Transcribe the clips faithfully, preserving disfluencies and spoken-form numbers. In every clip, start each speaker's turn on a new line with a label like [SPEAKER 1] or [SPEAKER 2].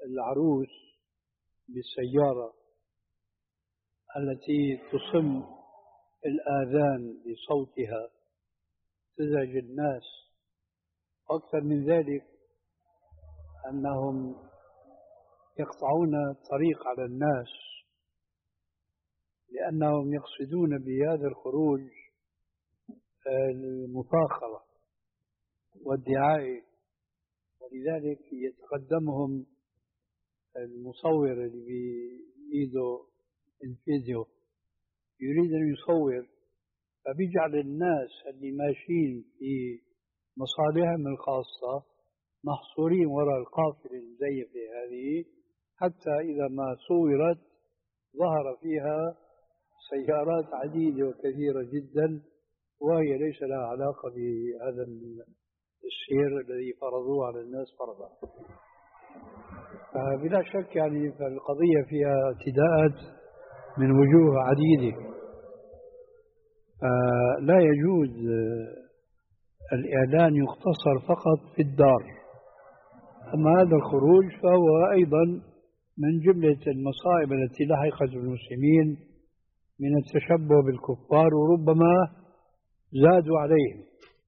[SPEAKER 1] العروس بالسيارة التي تصم الآذان بصوتها تزعج الناس، أكثر من ذلك أنهم يقطعون الطريق على الناس لأنهم يقصدون بهذا الخروج المفاخرة والدعاية، ولذلك يتقدمهم المصور اللي بإيده الفيديو يريد أن يصور، فبيجعل الناس اللي ماشيين في مصالحهم الخاصة محصورين وراء القافلة المزيفة هذه، حتى إذا ما صورت ظهر فيها سيارات عديدة وكثيرة جدا وهي ليس لها علاقة بهذا السير الذي فرضوه على الناس فرضا. بلا شك يعني فالقضية فيها اعتداءات من وجوه عديدة، لا يجوز الإعلان يقتصر فقط في الدار، أما هذا الخروج فهو أيضا من جملة المصائب التي لحقت بالمسلمين من التشبه بالكفار وربما زادوا عليهم.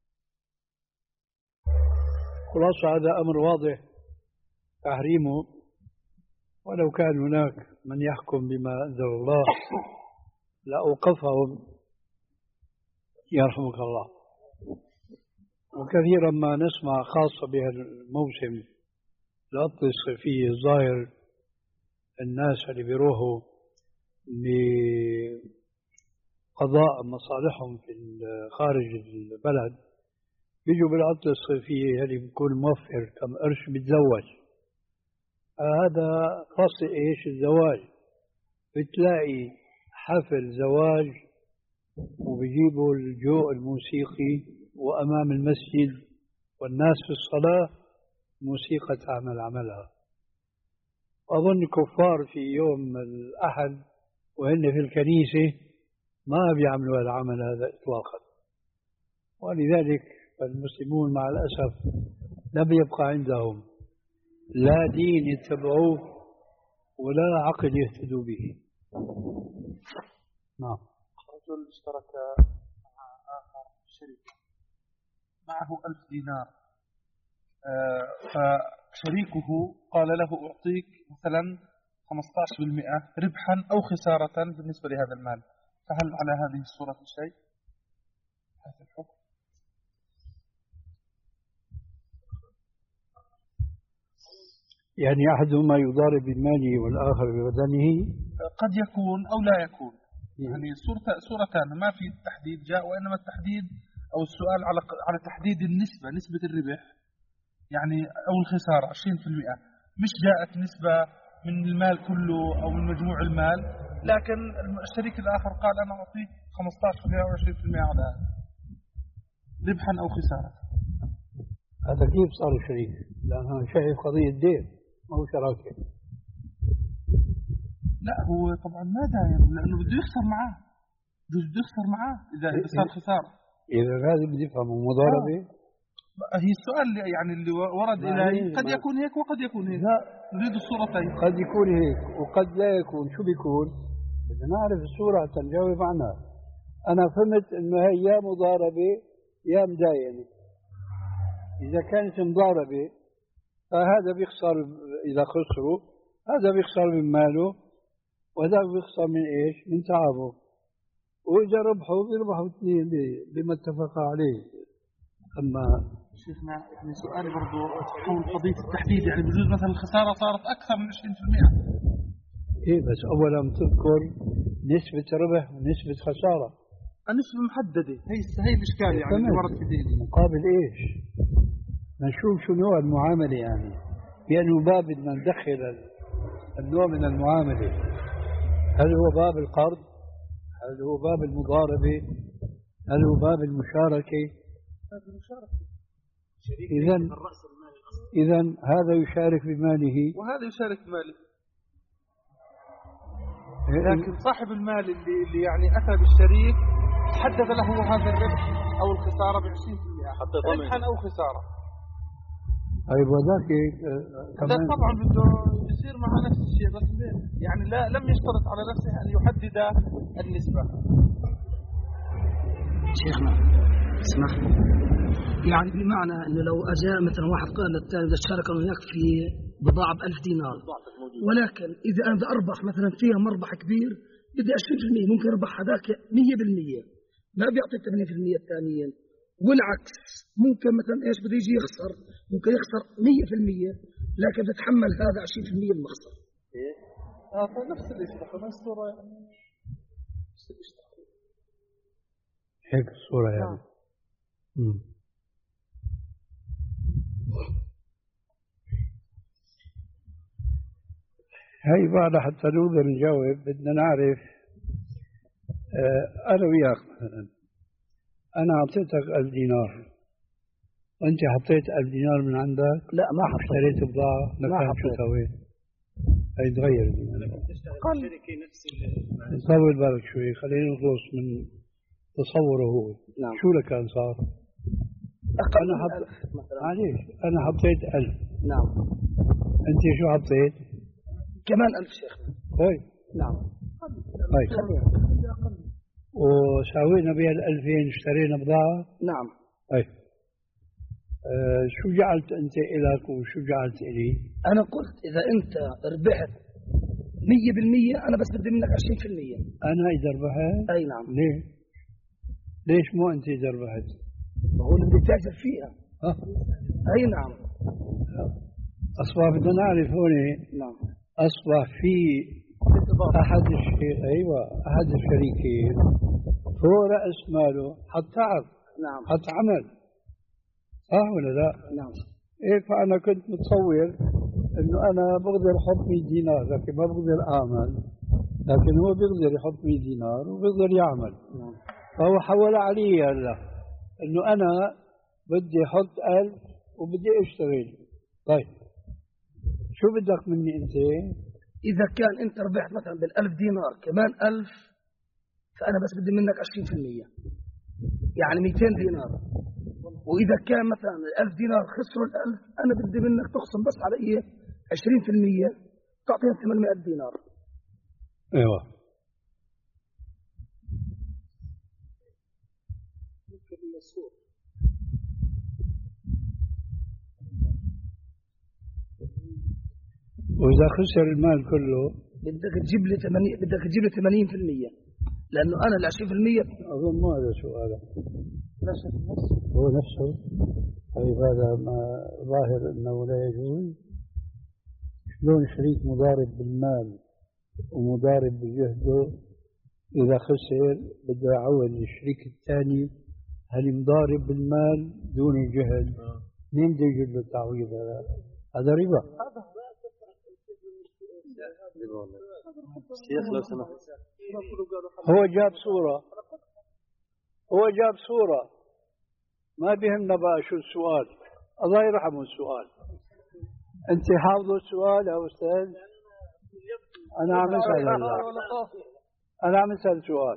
[SPEAKER 1] خلاصة هذا أمر واضح تحريمه، ولو كان هناك من يحكم بما أنزل الله لأوقفهم يرحمك الله. وكثيرا ما نسمع خاصة بهذا الموسم العطلة الصيفية الظاهر الناس اللي بيروحوا لقضاء مصالحهم في خارج البلد بيجوا بالعطلة الصيفية اللي بيكون موفر كم قرش بيتزوج. هذا فصل ايش الزواج، بتلاقي حفل زواج وبيجيبوا الجو الموسيقي وأمام المسجد والناس في الصلاة موسيقى تعمل عملها. أظن كفار في يوم الأحد وهن في الكنيسة ما بيعملوا العمل هذا إطلاقا، ولذلك المسلمون مع الأسف لم يبقى عندهم لا دين يتبعوه ولا عقل يهتدوا به. نعم.
[SPEAKER 2] رجل اشترك مع آخر شريك معه ألف دينار، آه فشريكه قال له أعطيك مثلا خمسة عشر بالمئة ربحا أو خسارة بالنسبة لهذا المال، فهل على هذه الصورة شيء؟ هذا الحكم
[SPEAKER 1] يعني أحدهما يضارب بماله والآخر ببدنه؟
[SPEAKER 2] قد يكون أو لا يكون، يعني صورة صورتان ما في تحديد جاء، وإنما التحديد أو السؤال على على تحديد النسبة، نسبة الربح يعني أو الخسارة عشرين بالمئة، مش جاءت نسبة من المال كله أو من مجموع المال، لكن الشريك الآخر قال أنا أعطيك خمسة عشر بالمئة أو عشرين بالمئة على هذا ربحا أو خسارة.
[SPEAKER 1] هذا كيف صار شريك؟ لأنه شايف قضية دين ما هو شراكة.
[SPEAKER 2] لا هو طبعا ما دايم، لأنه بده يخسر معاه، بده يخسر معاه إذا إذا صار خسارة.
[SPEAKER 1] إذا هذا بده يفهمه مضاربة.
[SPEAKER 2] آه. هي السؤال يعني اللي ورد إلهي قد يكون هيك وقد يكون هيك. لا نريد الصورتين.
[SPEAKER 1] قد يكون هيك وقد لا يكون. شو بيكون؟ بدنا نعرف الصورة حتى نجاوب عنها. أنا فهمت إنه هي يا مضاربة يا مداينة. إذا كانت مضاربة فهذا بيخسر، إذا خسروا هذا بيخسر من ماله وهذا بيخسر من إيش؟ من تعبه. وإذا ربحوا بيربحوا اثنين بما اتفقوا عليه. أما
[SPEAKER 2] شيخنا يعني سؤالي برضو حول قضية التحديد، يعني بجوز مثلا الخسارة صارت أكثر من عشرين بالمئة.
[SPEAKER 1] إيه بس أولا تذكر نسبة ربح ونسبة خسارة.
[SPEAKER 2] النسبة محددة، هي هي الإشكال يعني اللي ورد في ديني.
[SPEAKER 1] مقابل إيش؟ نشوف شو نوع المعاملة، يعني بأنه باب بدنا ندخل النوع من المعاملة. هل هو باب القرض؟ هل هو باب المضاربة؟ هل هو باب المشاركة؟
[SPEAKER 2] باب المشاركة.
[SPEAKER 1] إذن إذن هذا يشارك بماله
[SPEAKER 2] وهذا يشارك بماله، لكن صاحب المال اللي اللي يعني أتى بالشريك حدد له هذا الربح أو الخسارة بعشرين بالمئة ربحا أو خسارة.
[SPEAKER 1] طيب وذاك
[SPEAKER 2] كمان طبعا بده يصير مع نفس الشيء، بس يعني لا لم يشترط على نفسه أن يحدد النسبة.
[SPEAKER 3] شيخنا اسمح، يعني بمعنى أنه لو أجاء مثلا واحد قال للثاني إذا اشترك وياك في بضاعة بألف دينار، ولكن إذا أنا بدي أربح مثلا فيها مربح كبير بدي عشرين بالمئة، ممكن أربح هذاك مية بالمية، ما بيعطي ثمانين بالمئة الثانيين، والعكس ممكن مثلا إيش بده يجي يخسر، ممكن يخسر مية بالمية لكن بتحمل هذا عشرين بالمئة المخسر.
[SPEAKER 2] إيه؟ آه نفس الإشتراك، نفس الصورة يعني. نفس الإشتراك.
[SPEAKER 1] هيك الصورة يعني. امم هاي بعد حتى نقدر نجاوب بدنا نعرف. اه أنا وياك مثلا أنا أعطيتك ألف دينار وأنت حطيت ألف دينار من عندك.
[SPEAKER 3] لا ما حطيت.
[SPEAKER 1] اشتريت بضاعة مكان شو سويت؟ هاي تغير
[SPEAKER 4] تشتغل شركة نفس
[SPEAKER 1] نطول بالك شوي خلينا نخلص من تصوره هو.
[SPEAKER 3] نعم.
[SPEAKER 1] شو لك كان صار؟ أنا حط معليش أنا حطيت ألف.
[SPEAKER 3] نعم.
[SPEAKER 1] أنت شو حطيت؟
[SPEAKER 3] كمان ألف شيخ.
[SPEAKER 1] طيب.
[SPEAKER 3] نعم.
[SPEAKER 1] طيب. وساوينا بها الألفين اشترينا بضاعة.
[SPEAKER 3] نعم.
[SPEAKER 1] طيب. أه شو جعلت أنت إلك وشو جعلت إلي؟
[SPEAKER 3] أنا قلت إذا أنت ربحت مية بالمية أنا بس بدي منك عشرين بالمية.
[SPEAKER 1] أنا إذا ربحت؟
[SPEAKER 3] أي نعم.
[SPEAKER 1] ليه؟ ليش مو أنت إذا ربحت؟
[SPEAKER 3] هو اللي بدي تاجر فيها.
[SPEAKER 1] ها؟
[SPEAKER 3] أي نعم.
[SPEAKER 1] أصبح بدنا نعرف هون.
[SPEAKER 3] نعم.
[SPEAKER 1] أصبح في أحد الشيء أيوة أحد الشريكين هو رأس ماله حط تعب.
[SPEAKER 3] نعم.
[SPEAKER 1] حط عمل. صح ولا لا؟
[SPEAKER 3] نعم.
[SPEAKER 1] هيك فأنا كنت متصور إنه أنا بقدر أحط مية دينار لكن ما بقدر أعمل، لكن هو بيقدر يحط مية دينار وبيقدر يعمل.
[SPEAKER 3] نعم.
[SPEAKER 1] فهو حول علي هلا إنه أنا بدي أحط ألف وبدي أشتغل. طيب شو بدك مني أنت؟
[SPEAKER 3] إذا كان أنت ربحت مثلا بالألف دينار كمان ألف فأنا بس بدي منك عشرين بالمية يعني مئتين دينار. وإذا كان مثلا الألف دينار خسروا الألف أنا بدي منك تخصم بس على إيه عشرين بالمية تعطيهم ثمانمائة دينار.
[SPEAKER 1] أيوة. وإذا خسر المال كله
[SPEAKER 3] بدك تجيب لي ثمانين بدك تجيب لي ثمانين بالمية لأنه أنا ال عشرين بالمية.
[SPEAKER 1] أظن ما هذا سؤال هو نفسه. طيب هذا ما ظاهر أنه لا يجوز. شلون شريك مضارب بالمال ومضارب بجهده إذا خسر بده يعود الشريك الثاني هل مضارب بالمال دون الجهد مين بده يجيب له التعويض؟ هذا هذا ربا.
[SPEAKER 4] شيخ لو سمحت
[SPEAKER 1] هو جاب صورة هو جاب صورة ما بيهمنا بقى شو السؤال. الله يرحمه السؤال. انت حافظوا السؤال يا استاذ؟ انا عم اسال هلا انا عم اسال سؤال.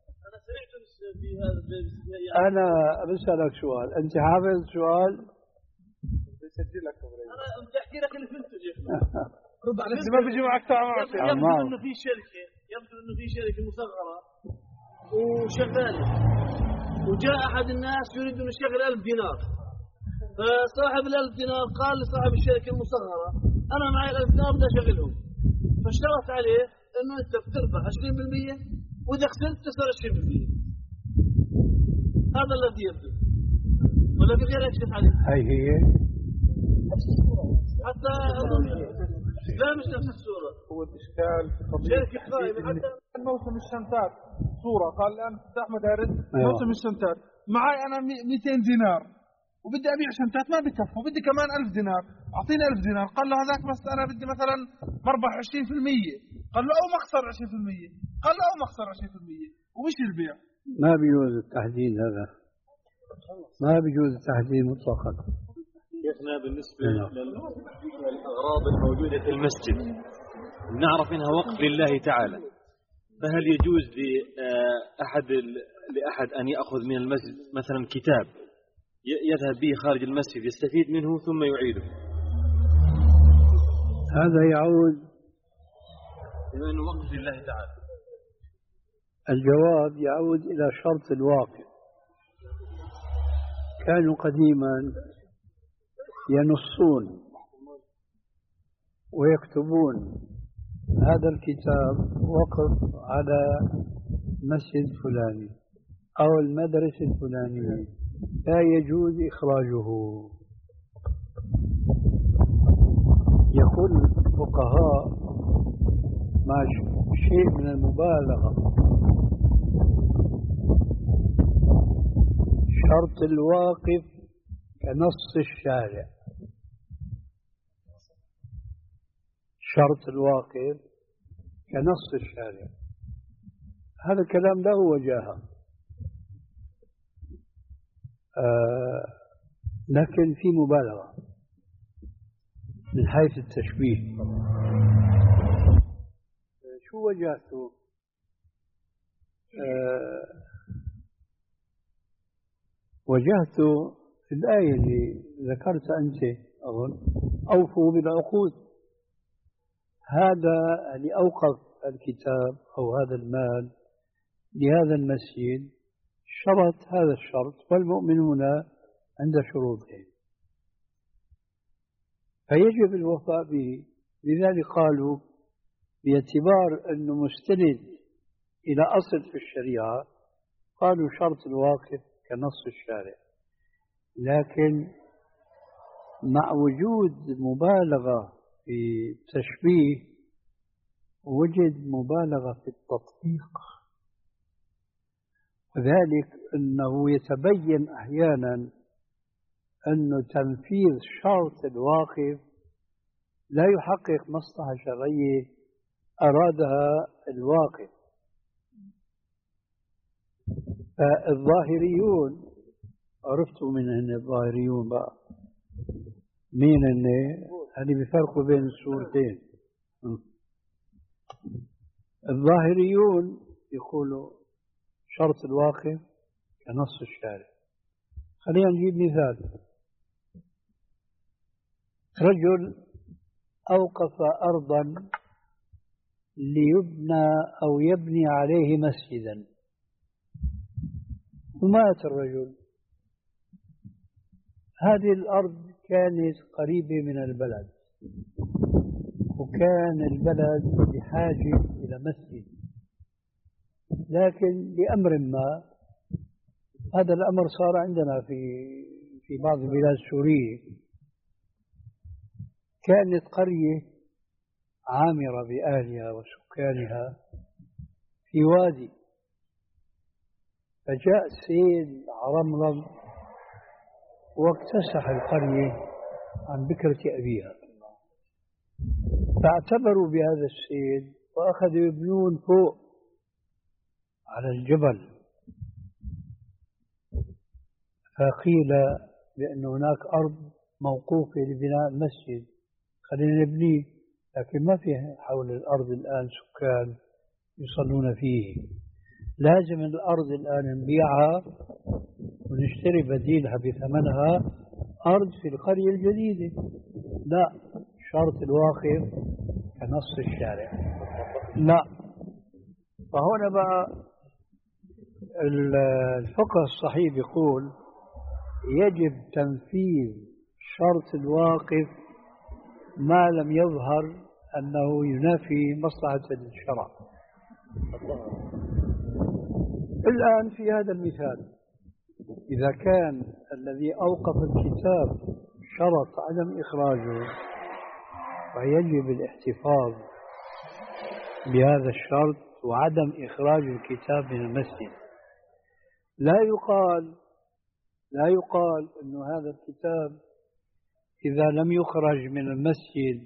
[SPEAKER 1] انا بسالك سؤال انت حافظ السؤال؟
[SPEAKER 4] بسجل لك انا بدي احكي لك اللي فهمته شيخنا.
[SPEAKER 2] بس ما بيجي معك تعمل.
[SPEAKER 4] يبدو انه في شركه يبدو انه في شركه مصغره وشغاله وجاء احد الناس يريد ان يشغل ألف دينار فصاحب الألف دينار قال لصاحب الشركه المصغره انا معي الألف دينار بدي اشغلهم فاشترط عليه انه انت بتربح عشرين بالمية واذا خسرت تخسر عشرين بالمية. هذا الذي يبدو ولا في غير يكشف عليه.
[SPEAKER 1] هاي هي
[SPEAKER 4] حتى اظن لا مش نفس الصورة.
[SPEAKER 2] هو الإشكال
[SPEAKER 4] شركة قائمة حتى
[SPEAKER 2] موسم الشنتات صورة قال الآن أحمد هارد موسم الشنتات معي أنا مئتين دينار وبدي أبيع شنتات ما بكفوا بدي كمان ألف دينار أعطيني ألف دينار. قال له هذاك بس أنا بدي مثلا مربح عشرين بالمية. قال له أو مخسر عشرين بالمية. قال له أو مخسر عشرين بالمية ومش البيع.
[SPEAKER 1] ما بيجوز التحديد هذا ما بيجوز التحديد مطلقا.
[SPEAKER 4] شيخنا بالنسبة للأغراض الموجودة في المسجد نعرف إنها وقف لله تعالى فهل يجوز لأحد لأحد أن يأخذ من المسجد مثلا كتاب
[SPEAKER 5] يذهب به خارج المسجد يستفيد منه ثم يعيده؟
[SPEAKER 1] هذا يعود
[SPEAKER 5] بما أنه وقف لله تعالى.
[SPEAKER 1] الجواب يعود إلى شرط الواقف. كانوا قديما ينصون ويكتبون هذا الكتاب وقف على مسجد فلاني أو المدرسة الفلانية، لا يجوز إخراجه. يقول الفقهاء مع شيء من المبالغة شرط الواقف كنص الشارع. شرط الواقف كنص الشارع، هذا الكلام له وجاهة، آه لكن في مبالغة من حيث التشبيه. شو وجهته؟ آه وجهته في الآية اللي ذكرت أنت أظن، أوفوا بالعقود. هذا اللي أوقف الكتاب أو هذا المال لهذا المسجد شرط هذا الشرط، والمؤمنون عند شروطهم، فيجب الوفاء به. لذلك قالوا باعتبار أنه مستند إلى أصل في الشريعة قالوا شرط الواقف كنص الشارع. لكن مع وجود مبالغة في التشبيه وجد مبالغة في التطبيق، وذلك أنه يتبين أحيانا أن تنفيذ شرط الواقف لا يحقق مصلحة شرعية أرادها الواقف. فالظاهريون، عرفتوا من هن الظاهريون بقى مين هن؟ هذه بفرقوا بين الصورتين. الظاهريون يقولوا شرط الواقف كنص الشارع. خلينا نجيب مثال. رجل أوقف أرضا ليبنى أو يبني عليه مسجدا، ومات الرجل. هذه الأرض كانت قريبة من البلد، وكان البلد بحاجة إلى مسجد، لكن لأمر ما هذا الأمر صار عندنا في في بعض البلاد السورية. كانت قرية عامرة بأهلها وسكانها في وادي، فجاء سيل عرمرم واكتسح القرية عن بكرة أبيها، فاعتبروا بهذا السيل وأخذوا يبنون فوق على الجبل. فقيل بأن هناك أرض موقوفة لبناء مسجد، خلينا نبنيه، لكن ما في حول الأرض الآن سكان يصلون فيه، لازم الأرض الآن نبيعها ونشتري بديلها بثمنها أرض في القرية الجديدة. لا، شرط الواقف كنص الشارع. لا، فهنا بقى الفقه الصحيح يقول يجب تنفيذ شرط الواقف ما لم يظهر أنه ينافي مصلحة الشرع. الآن في هذا المثال إذا كان الذي أوقف الكتاب شرط عدم إخراجه، فيجب الاحتفاظ بهذا الشرط وعدم إخراج الكتاب من المسجد. لا يقال لا يقال أن هذا الكتاب إذا لم يخرج من المسجد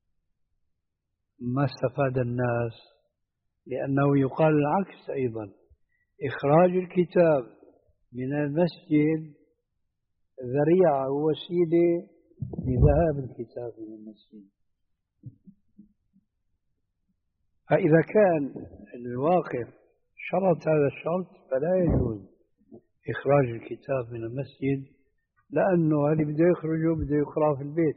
[SPEAKER 1] ما استفاد الناس، لأنه يقال العكس أيضا، إخراج الكتاب من المسجد ذريعة ووسيلة لذهاب الكتاب من المسجد. فإذا كان الواقف شرط هذا الشرط فلا يجوز إخراج الكتاب من المسجد لأنه اللي بده يخرجوا بده يقرأ في البيت،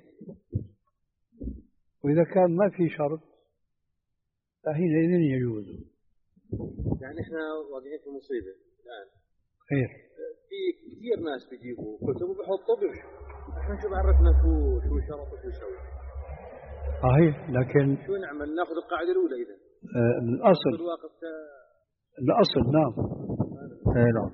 [SPEAKER 1] وإذا كان ما في شرط فحينئذ يجوز.
[SPEAKER 5] يعني احنا واقعين في مصيبة الآن.
[SPEAKER 1] خير.
[SPEAKER 5] في كثير ناس بيجيبوا كتب وبيحطوا بش. احنا شو بعرفنا شو شو شرط وشو يسوي.
[SPEAKER 1] صحيح، لكن
[SPEAKER 5] شو نعمل؟ ناخذ القاعدة الأولى إذا.
[SPEAKER 1] آه الأصل. الأصل نعم. اي نعم.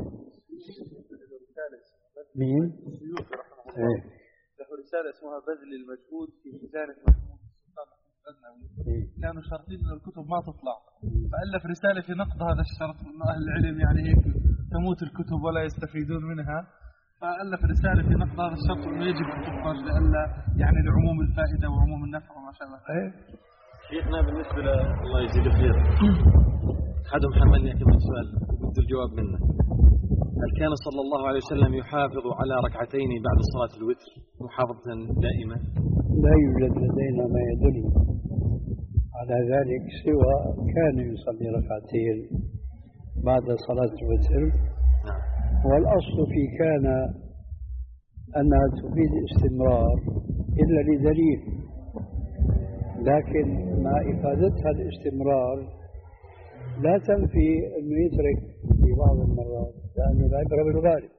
[SPEAKER 1] مين؟
[SPEAKER 2] السيوطي رحمه الله.
[SPEAKER 1] ايه.
[SPEAKER 2] له رسالة اسمها بذل المجهود في ميزانة محمود السلطان الغزنوي. كانوا شرطين ان الكتب ما تطلع، فألف رسالة في نقد هذا الشرط، انه اهل العلم يعني هيك تموت الكتب ولا يستفيدون منها، فألف رسالة في نقد هذا الشرط انه يجب ان تخرج لئلا يعني لعموم الفائدة وعموم النفع وما شابه.
[SPEAKER 1] ايه.
[SPEAKER 5] شيخنا بالنسبة ل الله يجزيك خير. أحدهم حملني كم سؤال وبدي الجواب منه. هل كان صلى الله عليه وسلم يحافظ على ركعتين بعد صلاة الوتر محافظة دائمة؟
[SPEAKER 1] لا يوجد لدينا ما يدل على ذلك سوى كان يصلي ركعتين بعد صلاة الوتر.
[SPEAKER 5] نعم.
[SPEAKER 1] والأصل في كان أنها تفيد استمرار إلا لدليل، لكن مع إفادتها الاستمرار لا تنفي أنه يترك في بعض المرات، لأن العبرة بالغالب.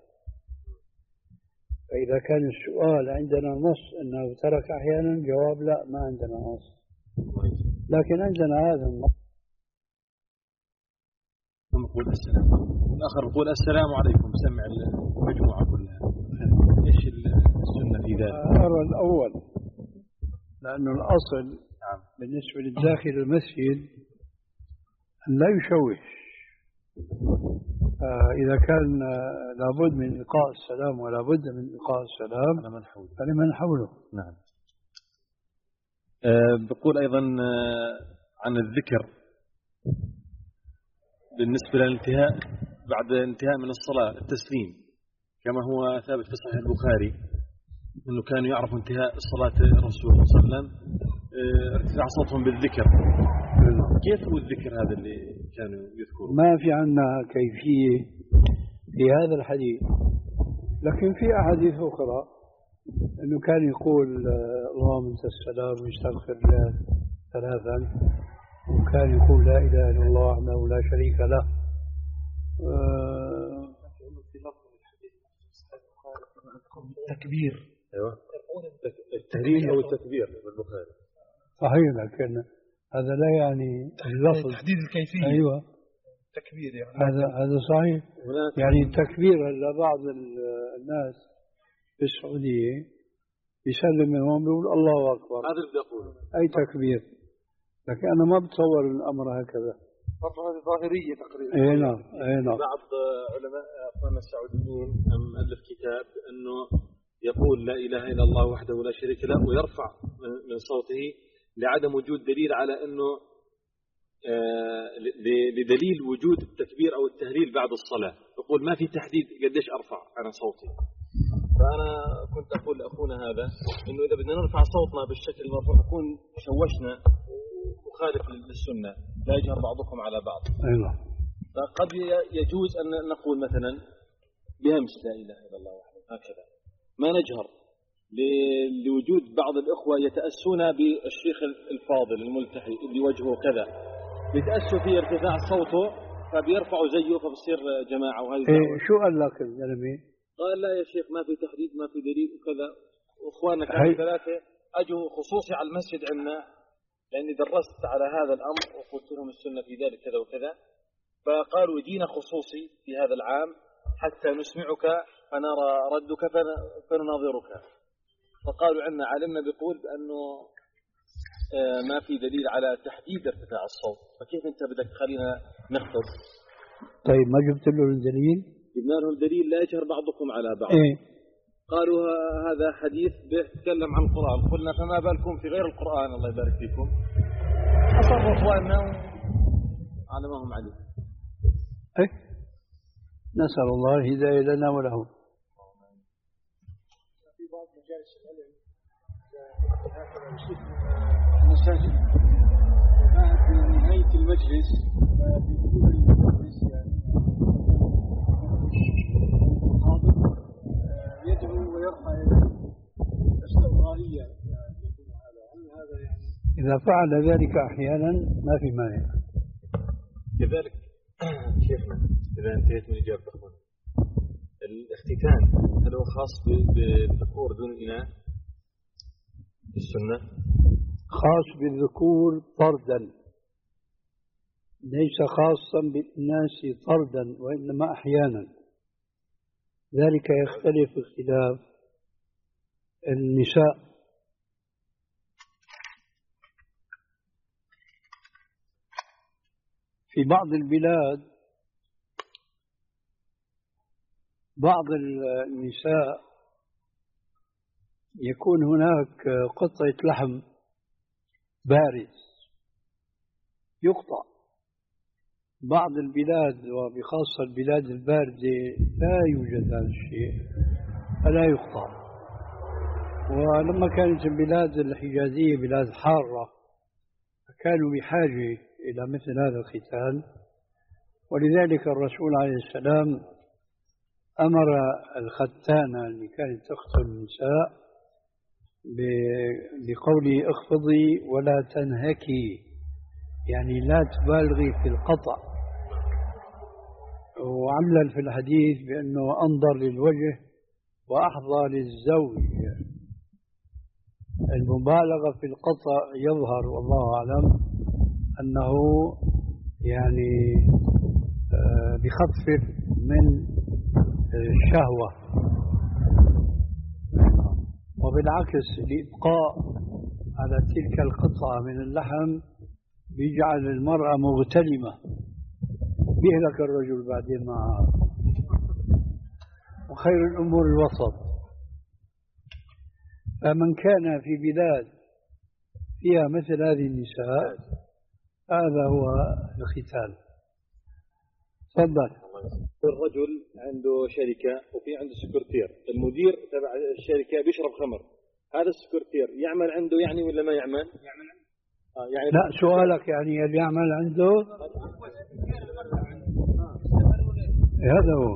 [SPEAKER 1] فإذا كان السؤال عندنا نص أنه ترك أحيانا، جواب لا، ما عندنا نص، لكن عندنا هذا النص.
[SPEAKER 5] نقول السلام. الآخر يقول السلام عليكم، سمع المجموعة كلها. إيش السنة في ذلك؟
[SPEAKER 1] أرى الأول، لأنه الأصل بالنسبة للداخل المسجد أن لا يشوش. إذا كان لابد من إلقاء السلام ولا بد من إلقاء السلام فلمن حوله.
[SPEAKER 5] نعم. أه بقول أيضا عن الذكر بالنسبة للانتهاء بعد انتهاء من الصلاة التسليم، كما هو ثابت في صحيح البخاري أنه كانوا يعرفوا انتهاء صلاة الرسول صلى الله عليه وسلم ارتفاع صوتهم بالذكر. كيف هو الذكر هذا اللي كانوا يذكرون؟
[SPEAKER 1] ما في عنا كيفية في هذا الحديث، لكن في أحاديث أخرى أنه كان يقول اللهم أنت السلام ويستغفر الله ثلاثا، وكان يقول لا إله إلا الله وحده لا شريك له.
[SPEAKER 3] تكبير.
[SPEAKER 5] أيوة. التهليل أو التكبير بالبخاري.
[SPEAKER 1] صحيح، لكن هذا لا يعني اللفظ
[SPEAKER 2] تحديد الكيفية.
[SPEAKER 1] أيوة.
[SPEAKER 2] تكبير يعني.
[SPEAKER 1] هذا هذا صحيح. يعني التكبير هلا بعض الناس في السعودية يسلم من هون بيقول الله أكبر.
[SPEAKER 5] هذا اللي بقوله.
[SPEAKER 1] أي تكبير، لكن أنا ما بتصور الأمر هكذا.
[SPEAKER 2] برضه هذه ظاهرية تقريبا.
[SPEAKER 1] أي نعم، أي نعم.
[SPEAKER 5] بعض علماء أخواننا السعوديين ألف كتاب أنه يقول لا إله إلا الله وحده لا شريك له ويرفع من صوته لعدم وجود دليل على أنه آه لدليل وجود التكبير أو التهليل بعد الصلاة. يقول ما في تحديد قديش أرفع أنا صوتي. فأنا كنت أقول لأخونا هذا إنه إذا بدنا نرفع صوتنا بالشكل المرفوع نكون شوشنا مخالف للسنة، لا يجهر بعضكم على بعض.
[SPEAKER 1] أيوة.
[SPEAKER 5] فقد يجوز أن نقول مثلا بهمس لا إله إلا الله وحده هكذا، ما نجهر لوجود بعض الإخوة يتأسون بالشيخ الفاضل الملتحي اللي وجهه كذا، يتأسوا في ارتفاع صوته فبيرفعوا زيه فبصير جماعة. وهذه
[SPEAKER 1] إيه شو قال لك الزلمة؟
[SPEAKER 5] قال لا يا شيخ ما في تحديد ما في دليل وكذا. وإخواننا كانوا ثلاثة أجوا خصوصي على المسجد عندنا لأني درست على هذا الأمر وقلت لهم السنة في ذلك كذا وكذا، فقالوا يدينا خصوصي في هذا العام حتى نسمعك فنرى ردك فنناظرك. فقالوا عندنا علمنا بيقول بأنه ما في دليل على تحديد ارتفاع الصوت، فكيف أنت بدك تخلينا نخطب؟
[SPEAKER 1] طيب ما جبت له الدليل؟
[SPEAKER 5] جبنا لهم دليل لا يجهر بعضكم على بعض.
[SPEAKER 1] إيه؟
[SPEAKER 5] قالوا هذا حديث بيتكلم عن القرآن. قلنا فما بالكم في غير القرآن الله يبارك فيكم. أصروا إخواننا على ما هم عليه.
[SPEAKER 1] إيه؟ نسأل الله الهداية لنا ولهم.
[SPEAKER 6] في بعض مجالس العلم هكذا يصيب المساجد بعد نهاية المجلس بيقول المجلس يعني حاضر يدعو جرحى استمرارية يعني يكون هذا هل هذا يعني
[SPEAKER 1] إذا فعل ذلك أحيانا ما في مانع.
[SPEAKER 5] كذلك شيخنا إذا انتهيت من إجابة أخونا الاختتان هل هو خاص بالذكور دون الإناث في السنة؟
[SPEAKER 1] خاص بالذكور طردا ليس خاصا بالناس طردا وإنما أحيانا، ذلك يختلف اختلاف النساء. في بعض البلاد بعض النساء يكون هناك قطعة لحم بارز يقطع. بعض البلاد وبخاصة البلاد الباردة لا يوجد هذا الشيء فلا يقطع. ولما كانت البلاد الحجازية بلاد حارة كانوا بحاجة إلى مثل هذا الختان، ولذلك الرسول عليه السلام أمر الختانة اللي كانت تختن النساء بقوله اخفضي ولا تنهكي، يعني لا تبالغي في القطع. وعلل في الحديث بأنه أنظر للوجه وأحظى للزوج. المبالغة في القطع يظهر والله أعلم أنه يعني بخفف من الشهوة، وبالعكس الإبقاء على تلك القطعة من اللحم بيجعل المرأة مغتلمة، بيهلك الرجل بعدين معها. وخير الأمور الوسط. فمن كان في بلاد فيها مثل هذه النساء هذا هو الختان. تفضل.
[SPEAKER 5] الرجل عنده شركة وفي عنده سكرتير، المدير تبع الشركة بيشرب خمر، هذا السكرتير يعمل عنده يعني ولا ما يعمل؟ يعمل عنده. آه يعني
[SPEAKER 1] لا سؤالك يعني اللي يعمل عنده هذا هو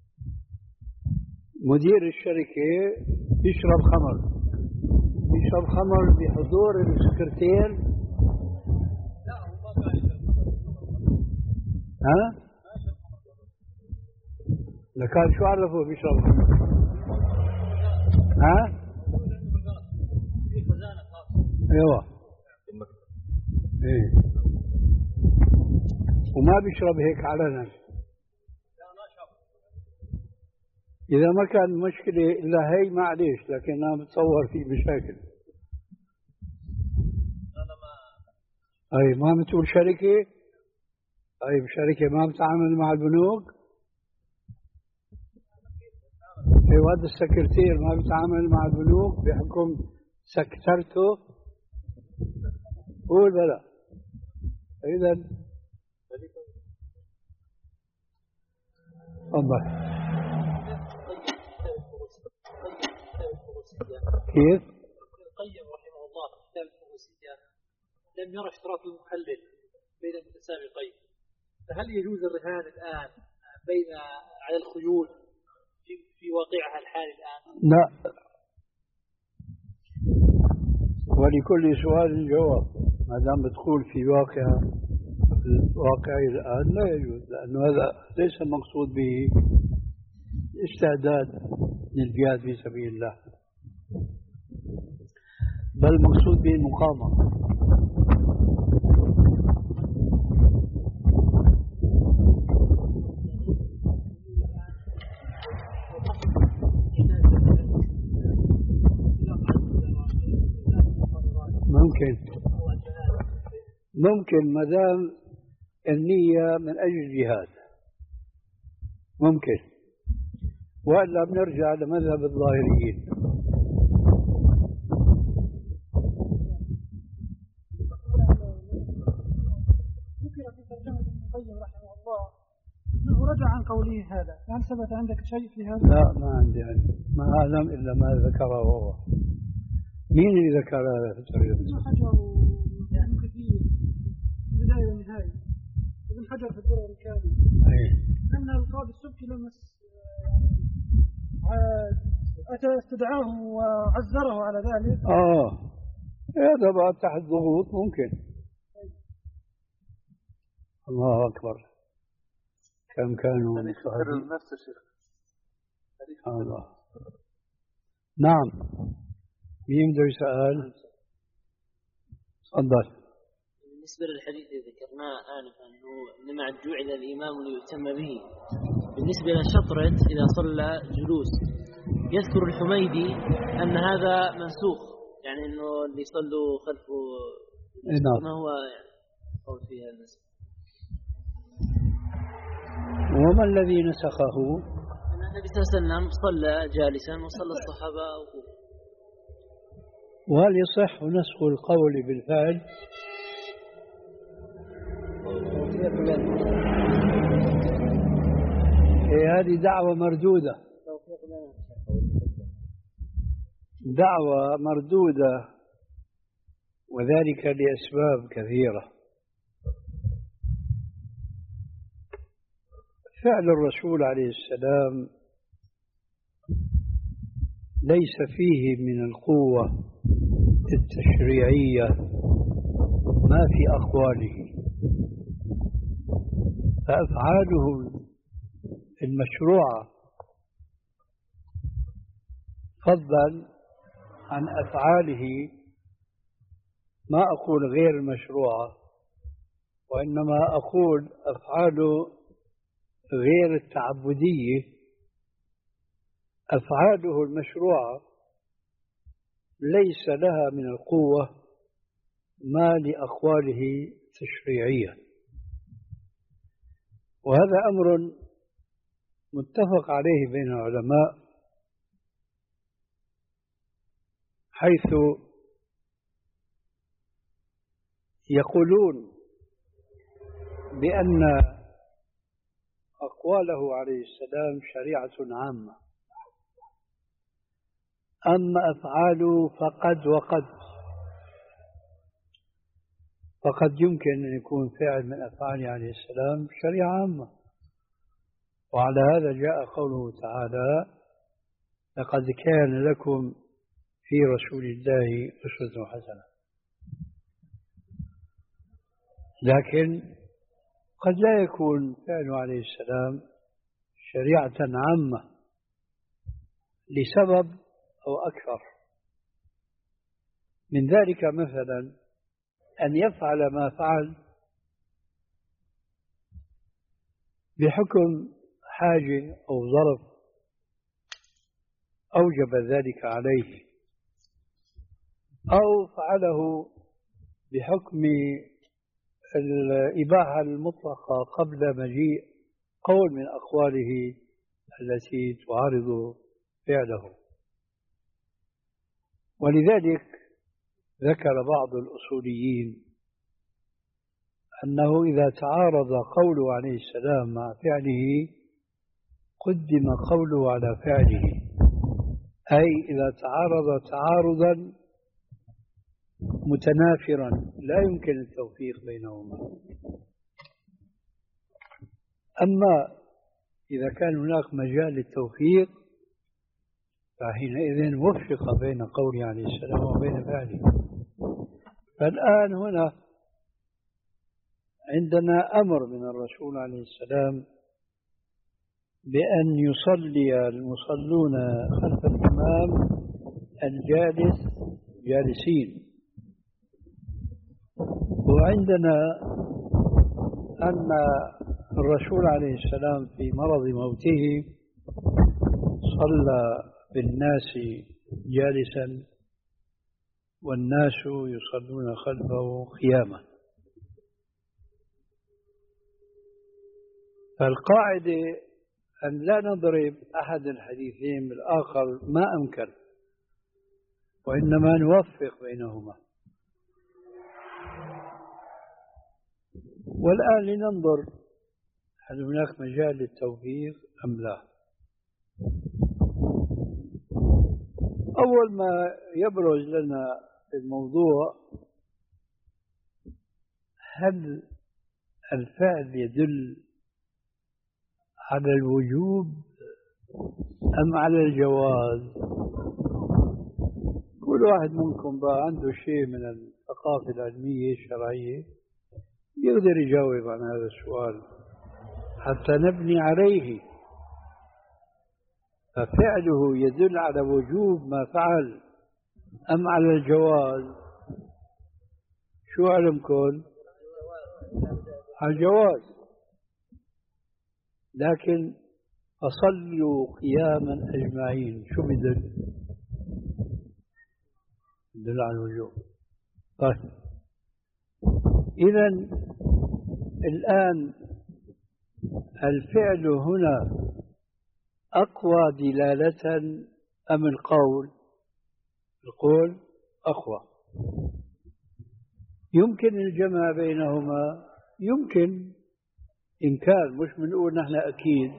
[SPEAKER 1] مدير الشركة يشرب خمر، يشرب خمر بحضور السكرتير. ها؟ لكان شو عرفوا بيشرب خمر؟ ها؟ ايوه ايه. وما بيشرب هيك علنا. إذا ما كان مشكلة إلا هي معليش، لكن أنا بتصور في مشاكل. أي ما بتقول شركة؟ أي شركة ما بتعامل مع البنوك؟ أي وهذا السكرتير ما بتعامل مع البنوك بحكم سكترته؟ قول بلا. إذا تفضل. كيف؟
[SPEAKER 7] القيم رحمه الله في كتاب الفروسية لم يرى اشتراط المحلل بين المتسابقين، فهل يجوز الرهان الآن بين على الخيول في في واقعها الحالي الآن؟
[SPEAKER 1] لا، ولكل سؤال جواب. ما دام بتقول في واقع الواقع الآن لا يجوز، لأنه هذا ليس المقصود به استعداد للجهاد في سبيل الله، بل المقصود به المقاومة. ممكن ممكن ما دام النية من أجل الجهاد ممكن، وإلا بنرجع لمذهب الظاهريين.
[SPEAKER 6] ذكر في ترجمة ابن القيم رحمه الله أنه رجع عن قوله هذا، هل ثبت عندك شيء في هذا؟
[SPEAKER 1] لا ما عندي علم، ما أعلم إلا ما ذكره هو. مين اللي ذكر هذا في الترجمة؟
[SPEAKER 6] ابن حجر يعني كثير في البداية والنهاية، ابن حجر في الدرر الكامل أن القاضي السبكي لمس عاد استدعاه وعزره على ذلك.
[SPEAKER 1] آه هذا بعد تحت ضغوط ممكن. الله أكبر كم كانوا مستهدفين.
[SPEAKER 2] نفس الشيء.
[SPEAKER 1] الله. نعم مين بده يسأل؟ تفضل.
[SPEAKER 8] بالنسبة للحديث اللي ذكرناه آنفا أنه إنما جعل الإمام ليؤتم به، بالنسبة لشطرة إذا صلى جلوس يذكر الحميدي أن هذا منسوخ، يعني أنه اللي يصلوا خلفه ما هو يعني قول فيها النسخ.
[SPEAKER 1] وما الذي نسخه؟
[SPEAKER 8] النبي صلى الله عليه وسلم صلى جالسا وصلى الصحابة وقوفا.
[SPEAKER 1] وهل يصح نسخ القول بالفعل؟ إيه هذه دعوة مردودة، دعوة مردودة، وذلك لأسباب كثيرة. فعل الرسول عليه السلام ليس فيه من القوة التشريعية ما في أقواله، فأفعاله المشروعة فضلا عن أفعاله ما أقول غير المشروعة، وإنما أقول أفعاله غير التعبدية. أفعاله المشروعة ليس لها من القوة ما لأقواله تشريعية، وهذا أمر متفق عليه بين العلماء، حيث يقولون بأن أقواله عليه السلام شريعة عامة، أما أفعاله فقد وقد فقد يمكن أن يكون فعل من أفعاله عليه السلام شريعة عامة. وعلى هذا جاء قوله تعالى: لقد كان لكم في رسول الله أسوة حسنة. لكن قد لا يكون فعله عليه السلام شريعة عامة لسبب أو أكثر من ذلك، مثلا أن يفعل ما فعل بحكم حاجة أو ظرف أوجب ذلك عليه، أو فعله بحكم الإباحة المطلقة قبل مجيء قول من أقواله التي تعارض فعله. ولذلك ذكر بعض الأصوليين أنه إذا تعارض قوله عليه السلام مع فعله قدم قوله على فعله، أي إذا تعارض تعارضا متنافرا لا يمكن التوفيق بينهما. أما إذا كان هناك مجال للتوفيق فحينئذ وفق بين قوله عليه السلام وبين فعله. فالآن هنا عندنا أمر من الرسول عليه السلام بأن يصلي المصلون خلف الإمام الجالس جالسين، وعندنا أن الرسول عليه السلام في مرض موته صلى بالناس جالسا والناس يصلون خلفه قياما. فالقاعدة أن لا نضرب أحد الحديثين بالآخر ما أمكن، وإنما نوفق بينهما. والآن لننظر هل هناك مجال للتوفيق أم لا. أول ما يبرز لنا الموضوع هل الفعل يدل على الوجوب أم على الجواز؟ كل واحد منكم بقى عنده شيء من الثقافة العلمية الشرعية يقدر يجاوب عن هذا السؤال حتى نبني عليه. ففعله يدل على وجوب ما فعل أم على الجواز؟ شو علمكم؟ على الجواز. لكن فصلوا قياما أجمعين شو بدل؟ بدل على الوجوب. طيب إذن الآن الفعل هنا أقوى دلالة أم القول؟ القول أقوى. يمكن الجمع بينهما، يمكن إن كان مش بنقول نحن أكيد،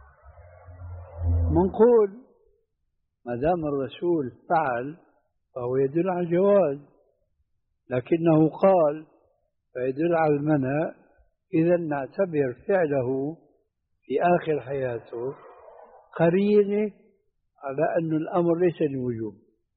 [SPEAKER 1] منقول ما دام الرسول فعل فهو يدل على الجواز، لكنه قال فيدل على المنع. إذا نعتبر فعله في آخر حياته قرينة على أن الأمر ليس للوجوب.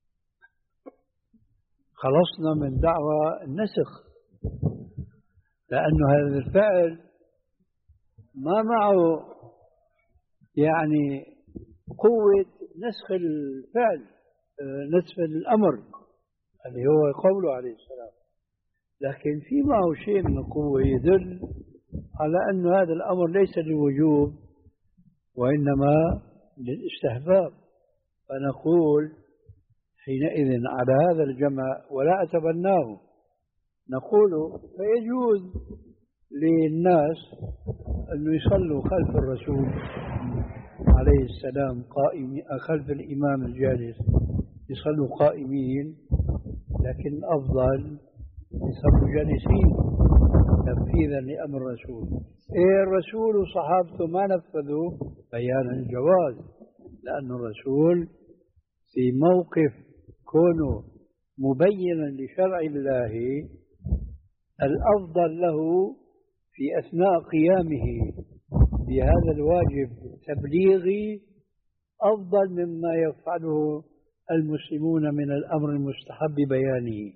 [SPEAKER 1] خلصنا من دعوى النسخ، لأن هذا الفعل ما معه يعني قوة نسخ الفعل، نسخ الأمر اللي هو قوله عليه السلام، لكن في معه شيء من القوة يدل على أن هذا الأمر ليس للوجوب وإنما للاستحباب. فنقول حينئذ على هذا الجمع ولا أتبناه، نقول فيجوز للناس أن يصلوا خلف الرسول عليه السلام قائمين، خلف الإمام الجالس يصلوا قائمين، لكن الأفضل يصلوا جالسين تنفيذا لأمر الرسول. إيه الرسول وصحابته ما نفذوا بيان الجواز، لأن الرسول في موقف كونه مبينا لشرع الله الأفضل له في أثناء قيامه بهذا الواجب التبليغي أفضل مما يفعله المسلمون من الأمر المستحب بيانه.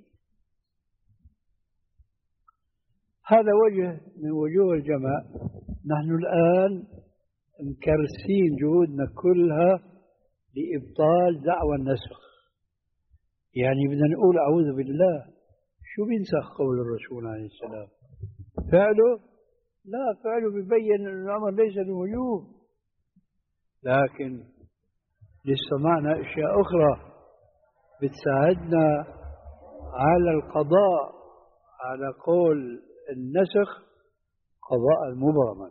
[SPEAKER 1] هذا وجه من وجوه الجمع. نحن الآن مكرسين جهودنا كلها لإبطال دعوى النسخ، يعني بدنا نقول أعوذ بالله، شو بينسخ قول الرسول عليه السلام؟ فعله؟ لا، فعله بيبين أن الأمر ليس للوجوب، لكن لسه معنا أشياء أخرى بتساعدنا على القضاء على قول النسخ قضاء مبرما.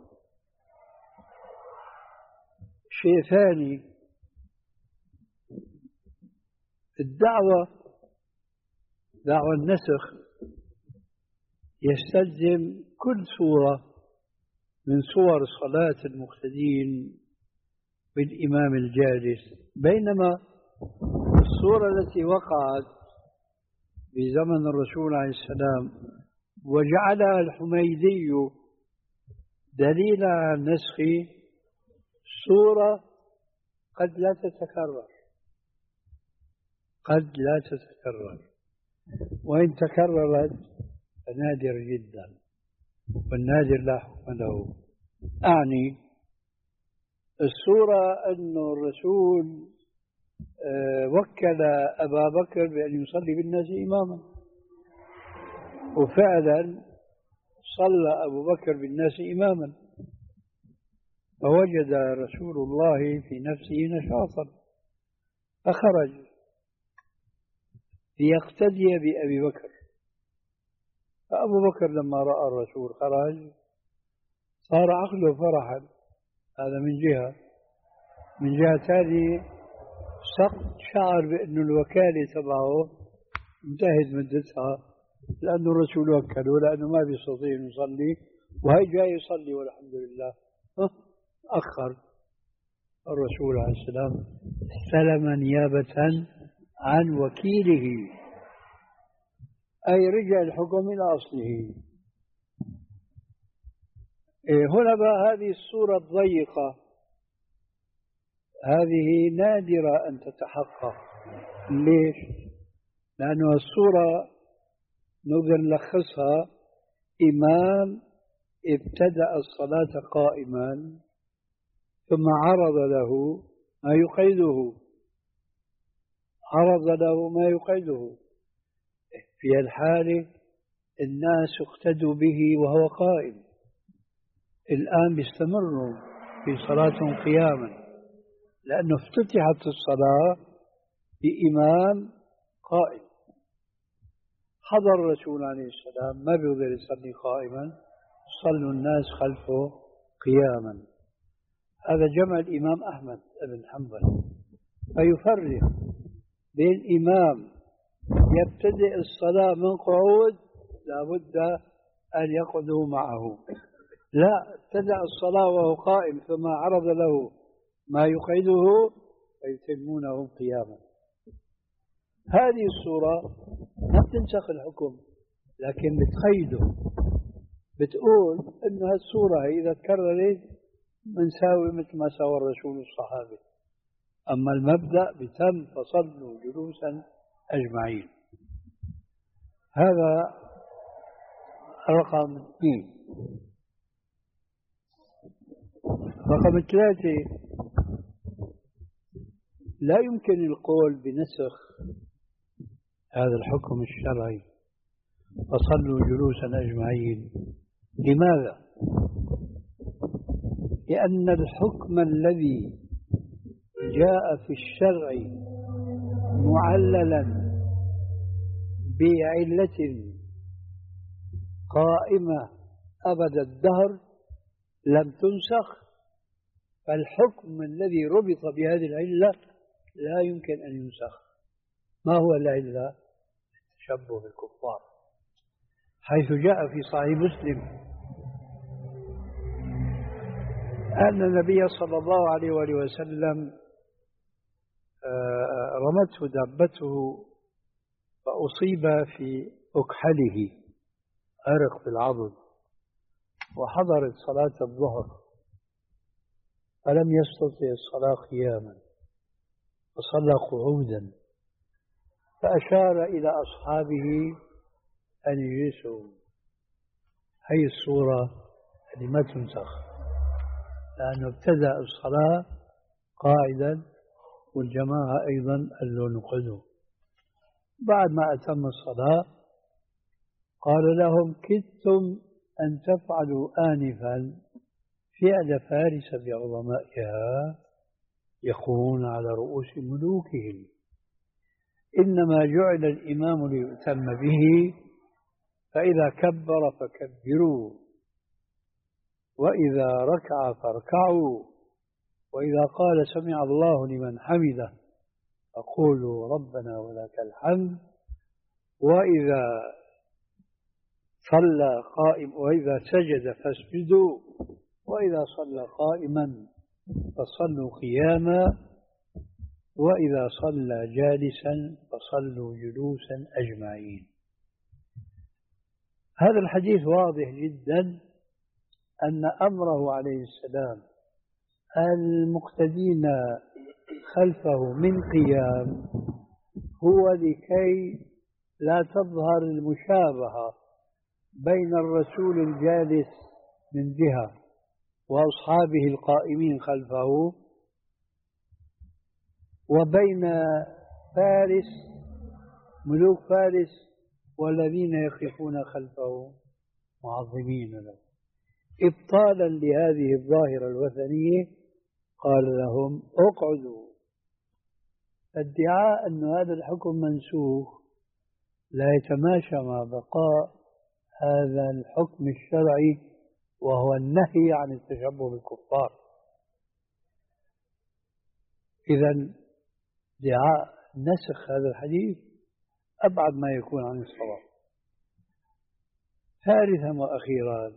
[SPEAKER 1] شيء ثاني، الدعوة دعوة النسخ يستلزم كل صورة من صور صلاة المقتدين بالإمام الجالس، بينما الصورة التي وقعت في زمن الرسول عليه السلام وجعلها الحميدي دليلا على النسخ صورة قد لا تتكرر، قد لا تتكرر، وإن تكررت فنادر جدا، والنادر لا حكم له. أعني الصورة أن الرسول وكل أبا بكر بأن يصلي بالناس إماما، وفعلا صلى أبو بكر بالناس إماما، فوجد رسول الله في نفسه نشاطا فخرج ليقتدي بأبي بكر. فأبو بكر لما رأى الرسول خرج صار عقله فرحا، هذا من جهة. من جهة هذه شعر بأن الوكالة تبعه انتهت مدتها، لأن الرسول وكله، لأنه ما بيستطيع يصلي وهي جاي يصلي والحمد لله. أخر الرسول عليه السلام استلم نيابة عن وكيله، أي رجع الحكم إلى أصله. هنا بقى هذه الصورة الضيقة هذه نادرة أن تتحقق. ليش؟ لأن الصورة نقدر نلخصها: إمام ابتدأ الصلاة قائما ثم عرض له ما يقيده عرض له ما يقيده في الحالة الناس اقتدوا به وهو قائم. الآن بيستمروا في صلاتهم قياما لأنه افتتحت الصلاة بإمام قائم. حضر الرسول عليه السلام ما بيقدر يصلي قائما، صلوا الناس خلفه قياما. هذا جمع الإمام أحمد بن حنبل، فيفرق بين إمام يبتدئ الصلاة من قعود لابد أن يقعدوا معه، لا ابتدأ الصلاة وهو قائم ثم عرض له ما يقعده فيتمونه قياما. هذه الصورة ما بتنسخ الحكم لكن بتقيده، بتقول إنه هالصورة إذا تكررت بنساوي مثل ما سوى الرسول الصحابي. أما المبدأ بتم فصلوا جلوسا أجمعين. هذا رقم اثنين. رقم ثلاثة: لا يمكن القول بنسخ هذا الحكم الشرعي فصلوا جلوسا أجمعين. لماذا؟ لأن الحكم الذي جاء في الشرع معللا بعلة قائمة أبد الدهر لم تنسخ، فالحكم الذي ربط بهذه العلة لا يمكن أن ينسخ. ما هو العلة؟ التشبه بالكفار، حيث جاء في صحيح مسلم أن النبي صلى الله عليه وآله وسلم رمته دابته فأصيب في أكحله، عرق في العضد، وحضرت صلاة الظهر فلم يستطع الصلاة قياما فصلى قعودا، فأشار إلى أصحابه أن يجلسوا. هي الصورة اللي ما تنسخ لأنه ابتدأ الصلاة قاعدا والجماعة أيضا قالوا نقعدوا. بعد ما أتم الصلاة قال لهم: كدتم أن تفعلوا آنفا فعل فارس بعظمائها يقومون على رؤوس ملوكهم، إنما جعل الإمام ليؤتم به، فإذا كبر فكبروا، وإذا ركع فاركعوا، وإذا قال سمع الله لمن حمده فقولوا ربنا ولك الحمد، وإذا صلى قائم وإذا سجد فاسجدوا، وإذا صلى قائما فصلوا قياما، وإذا صلى جالسا فصلوا جلوسا أجمعين. هذا الحديث واضح جدا أن أمره عليه السلام المقتدين خلفه من قيام هو لكي لا تظهر المشابهة بين الرسول الجالس من جهة وأصحابه القائمين خلفه وبين فارس ملوك فارس والذين يقفون خلفه معظمين له. إبطالا لهذه الظاهرة الوثنية قال لهم: اقعدوا. ادعاء أن هذا الحكم منسوخ لا يتماشى مع بقاء هذا الحكم الشرعي وهو النهي عن التشبه بالكفار. إذن ادعاء نسخ هذا الحديث أبعد ما يكون عن الصواب. ثالثا وأخيرا،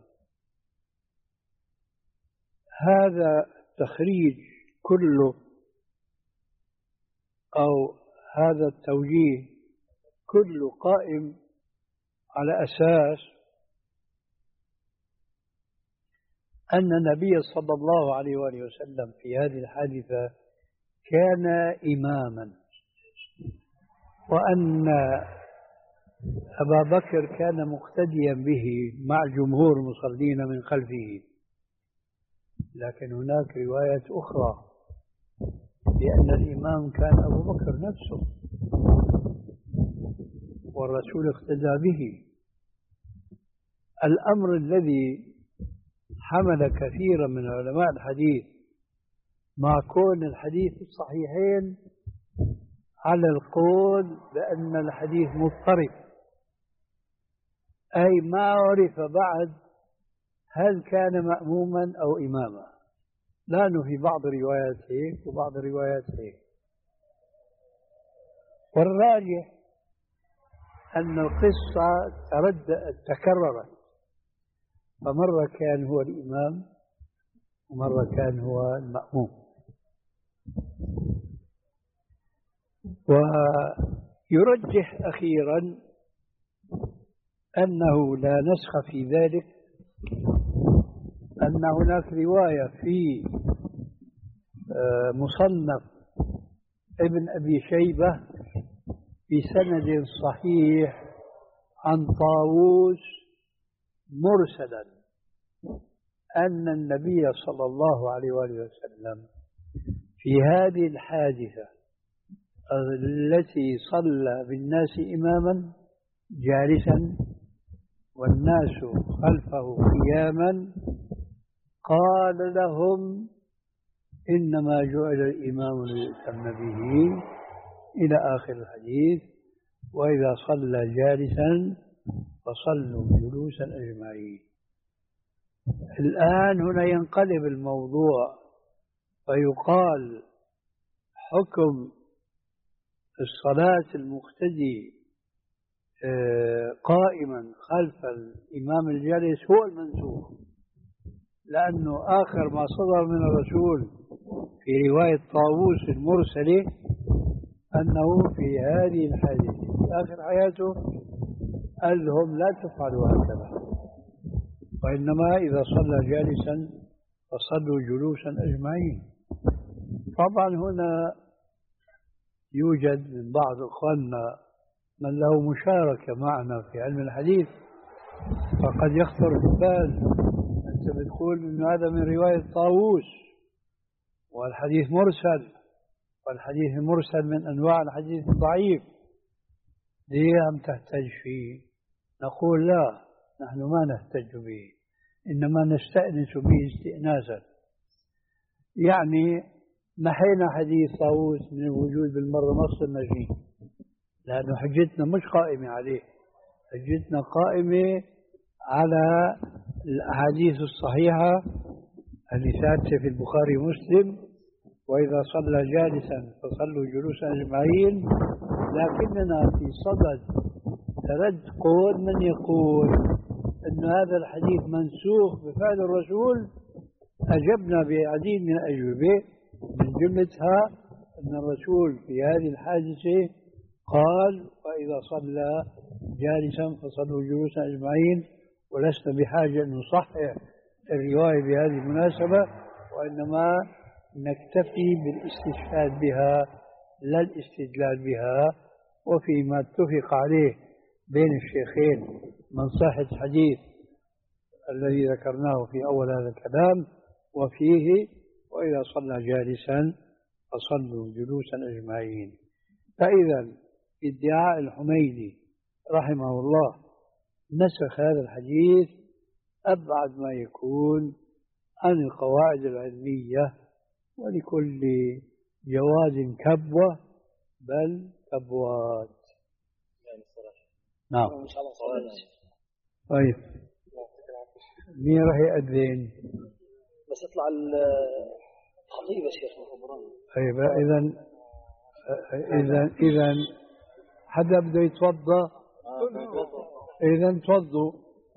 [SPEAKER 1] هذا التخريج كله أو هذا التوجيه كله قائم على أساس أن النبي صلى الله عليه وآله وسلم في هذه الحادثة كان إماما، وأن أبا بكر كان مقتديا به مع جمهور المصلين من خلفه. لكن هناك رواية أخرى بأن الإمام كان أبو بكر نفسه والرسول اقتدى به. الأمر الذي حمل كثيرا من علماء الحديث مع كون الحديث الصحيحين على القول بأن الحديث مضطرب، أي ما عرف بعد هل كان مأموما أو إماما، لأنه في بعض الروايات هيك وبعض الروايات هيك. والراجح أن القصة تردد تكررت، فمرة كان هو الإمام ومرة كان هو المأموم. ويرجح أخيرا أنه لا نسخ في ذلك، أن هناك رواية في مصنف ابن أبي شيبة بسند صحيح عن طاووس مرسلا أن النبي صلى الله عليه وآله وسلم في هذه الحادثة التي صلى بالناس إماما جالسا والناس خلفه قياما قال لهم إنما جعل الإمام ليؤتم به إلى آخر الحديث، وإذا صلى جالسا فصلوا جلوسا أجمعين. الآن هنا ينقلب الموضوع فيقال حكم الصلاة المقتدي قائما خلف الإمام الجالس هو المنسوخ، لأنه آخر ما صدر من الرسول في رواية طاووس المرسلة أنه في هذه الحادثة في آخر حياته قال لهم لا تفعلوا هكذا، وإنما إذا صلى جالسا فصلوا جلوسا أجمعين. طبعا هنا يوجد من بعض أخواننا من له مشاركة معنا في علم الحديث، فقد يخطر بالبال أنت بتقول إن هذا من رواية طاووس والحديث مرسل، والحديث المرسل من أنواع الحديث الضعيف، ليه عم تحتج فيه؟ نقول لا، نحن ما نحتج به، إنما نستأنس به استئناسا. يعني محينا حديث طاووس من الوجود بالمرة، ما صرنا شيء، لأنه حجتنا مش قائمة عليه، حجتنا قائمة على الأحاديث الصحيحة اللي ثابتة في البخاري ومسلم، وإذا صلى جالسا فصلوا جلوسا أجمعين. لكننا في صدد ترد قول من يقول أن هذا الحديث منسوخ بفعل الرسول، أجبنا بعديد من الأجوبة، من جملتها أن الرسول في هذه الحادثة قال وإذا صلى جالسا فصلوا جلوسا أجمعين، ولسنا بحاجة أن نصحح الرواية بهذه المناسبة، وإنما نكتفي بالاستشهاد بها لا الاستدلال بها. وفيما اتفق عليه بين الشيخين من صحة الحديث الذي ذكرناه في أول هذا الكلام، وفيه وإذا صلى جالسا فصلوا جلوسا أجمعين. فإذا ادعاء الحميدي رحمه الله نسخ هذا الحديث أبعد ما يكون عن القواعد العلمية، ولكل جواد كبوة بل كبوات. نعم. طيب مين راح يأذن؟
[SPEAKER 3] بس يطلع الخطيب يا شيخ ابراهيم.
[SPEAKER 1] طيب اذا اذا اذا حدا بده يتوضا؟ اذا توضوا.